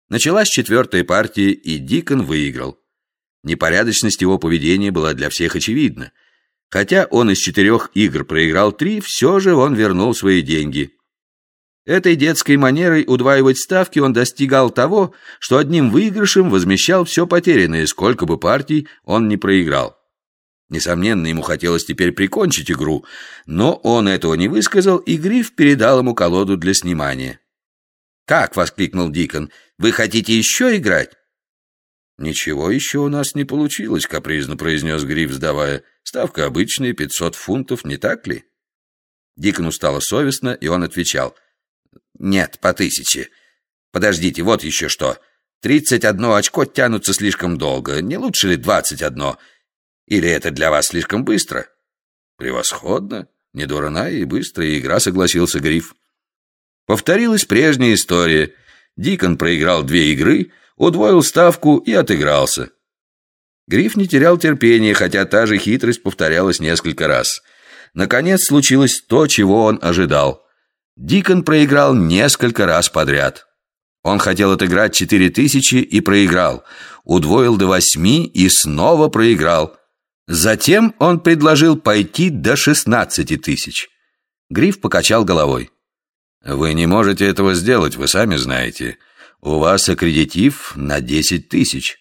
Началась четвертая партия, и Дикон выиграл. Непорядочность его поведения была для всех очевидна. Хотя он из 4 игр проиграл 3, все же он вернул свои деньги. Этой детской манерой удваивать ставки он достигал того, что одним выигрышем возмещал все потерянное, сколько бы партий он не проиграл. Несомненно, ему хотелось теперь прикончить игру, но он этого не высказал, и Гриф передал ему колоду для снимания. «Как?» — воскликнул Дикон. «Вы хотите еще играть?» «Ничего еще у нас не получилось», — капризно произнес Гриф, сдавая. «Ставка обычная, 500 фунтов, не так ли?» Дикону стало совестно, и он отвечал: «Нет, по 1000. Подождите, вот еще что. 31 очко тянутся слишком долго. Не лучше ли 21? Или это для вас слишком быстро?» «Превосходно. Недурная и быстрая игра», — согласился Гриф. Повторилась прежняя история. Дикон проиграл 2 игры, удвоил ставку и отыгрался. Гриф не терял терпения, хотя та же хитрость повторялась несколько раз. Наконец случилось то, чего он ожидал. Дикон проиграл несколько раз подряд. Он хотел отыграть 4000 и проиграл. Удвоил до 8 и снова проиграл. Затем он предложил пойти до 16 тысяч. Гриф покачал головой. «Вы не можете этого сделать, вы сами знаете. У вас аккредитив на 10 тысяч».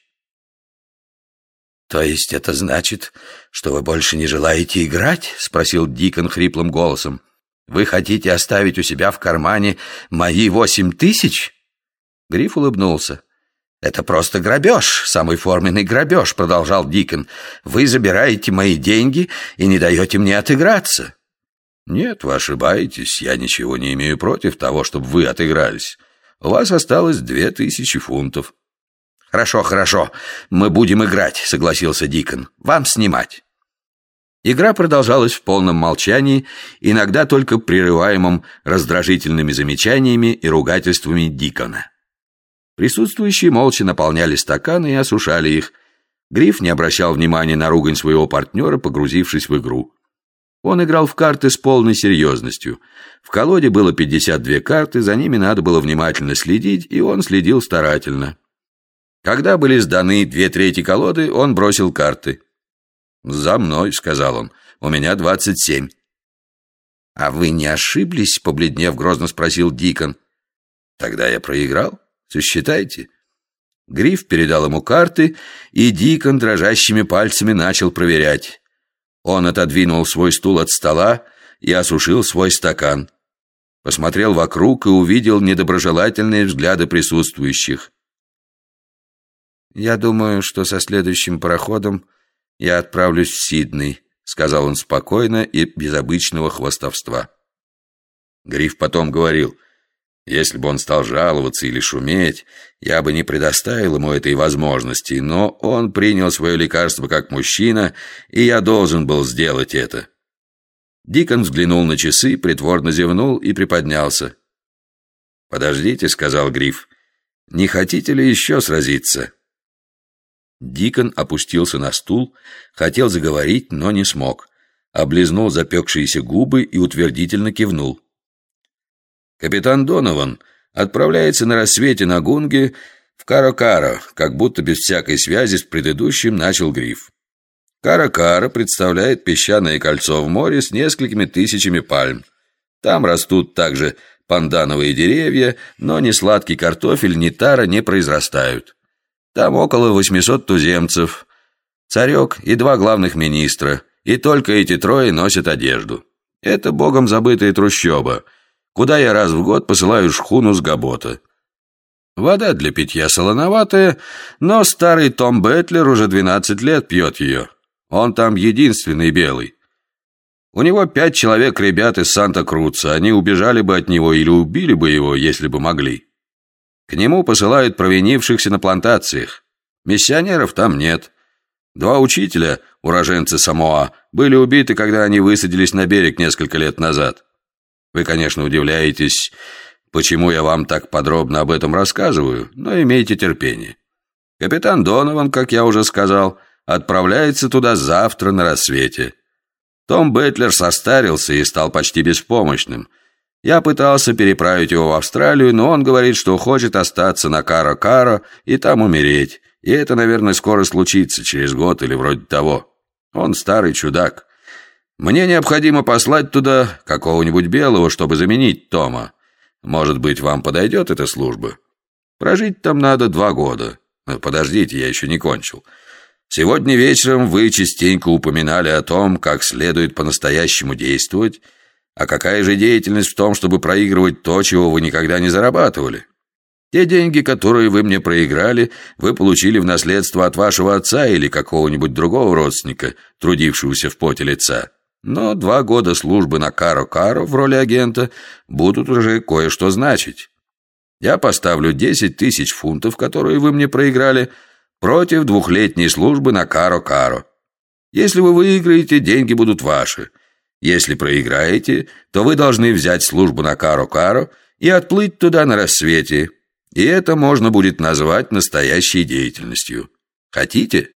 «То есть это значит, что вы больше не желаете играть?» — спросил Дикон хриплым голосом. «Вы хотите оставить у себя в кармане мои 8000?» Гриф улыбнулся. «Это просто грабеж, самый форменный грабеж», — продолжал Дикон. «Вы забираете мои деньги и не даете мне отыграться». «Нет, вы ошибаетесь, я ничего не имею против того, чтобы вы отыгрались. У вас осталось 2000 фунтов». «Хорошо, хорошо, мы будем играть», — согласился Дикон. «Вам снимать». Игра продолжалась в полном молчании, иногда только прерываемом раздражительными замечаниями и ругательствами Дикона. Присутствующие молча наполняли стаканы и осушали их. Гриф не обращал внимания на ругань своего партнера, погрузившись в игру. Он играл в карты с полной серьезностью. В колоде было 52 карты, за ними надо было внимательно следить, и он следил старательно. Когда были сданы 2/3 колоды, он бросил карты. «За мной», — сказал он, — «у меня 27». «А вы не ошиблись?» — побледнев, грозно спросил Дикон. «Тогда я проиграл. Сосчитайте». Гриф передал ему карты, и Дикон дрожащими пальцами начал проверять. Он отодвинул свой стул от стола и осушил свой стакан. Посмотрел вокруг и увидел недоброжелательные взгляды присутствующих. «Я думаю, что со следующим пароходом я отправлюсь в Сидней», — сказал он спокойно и без обычного хвастовства. Гриф потом говорил: «Если бы он стал жаловаться или шуметь, я бы не предоставил ему этой возможности, но он принял свое лекарство как мужчина, и я должен был сделать это». Дикон взглянул на часы, притворно зевнул и приподнялся. «Подождите», — сказал Гриф, — «не хотите ли еще сразиться?» Дикон опустился на стул, хотел заговорить, но не смог. Облизнул запекшиеся губы и утвердительно кивнул. «Капитан Донован отправляется на рассвете на Гунге в Каро-Каро», как будто без всякой связи с предыдущим начал Гриф. «Каро-Каро представляет песчаное кольцо в море с несколькими тысячами пальм. Там растут также пандановые деревья, но ни сладкий картофель, ни тара не произрастают. Там около 800 туземцев, царек и 2 главных министра, и только эти 3 носят одежду. Это богом забытая трущоба, куда я раз в год посылаю шхуну с Габота. Вода для питья солоноватая, но старый Том Бэтлер уже 12 лет пьет ее. Он там единственный белый. У него 5 человек ребят из Санта-Круца, они убежали бы от него или убили бы его, если бы могли. К нему посылают провинившихся на плантациях. Миссионеров там нет. 2 учителя, уроженцы Самоа, были убиты, когда они высадились на берег несколько лет назад. Вы, конечно, удивляетесь, почему я вам так подробно об этом рассказываю, но имейте терпение. Капитан Донован, как я уже сказал, отправляется туда завтра на рассвете. Том Бэтлер состарился и стал почти беспомощным. Я пытался переправить его в Австралию, но он говорит, что хочет остаться на Каро-Каро и там умереть. И это, наверное, скоро случится, через год или вроде того. Он старый чудак. Мне необходимо послать туда какого-нибудь белого, чтобы заменить Тома. Может быть, вам подойдет эта служба? Прожить там надо 2 года. Подождите, я еще не кончил. Сегодня вечером вы частенько упоминали о том, как следует по-настоящему действовать. А какая же деятельность в том, чтобы проигрывать то, чего вы никогда не зарабатывали? Те деньги, которые вы мне проиграли, вы получили в наследство от вашего отца или какого-нибудь другого родственника, трудившегося в поте лица. Но 2 года службы на Каро-Каро в роли агента будут уже кое-что значить. Я поставлю 10 000 фунтов, которые вы мне проиграли, против 2-летней службы на Каро-Каро. Если вы выиграете, деньги будут ваши. Если проиграете, то вы должны взять службу на Каро-Каро и отплыть туда на рассвете. И это можно будет назвать настоящей деятельностью. Хотите?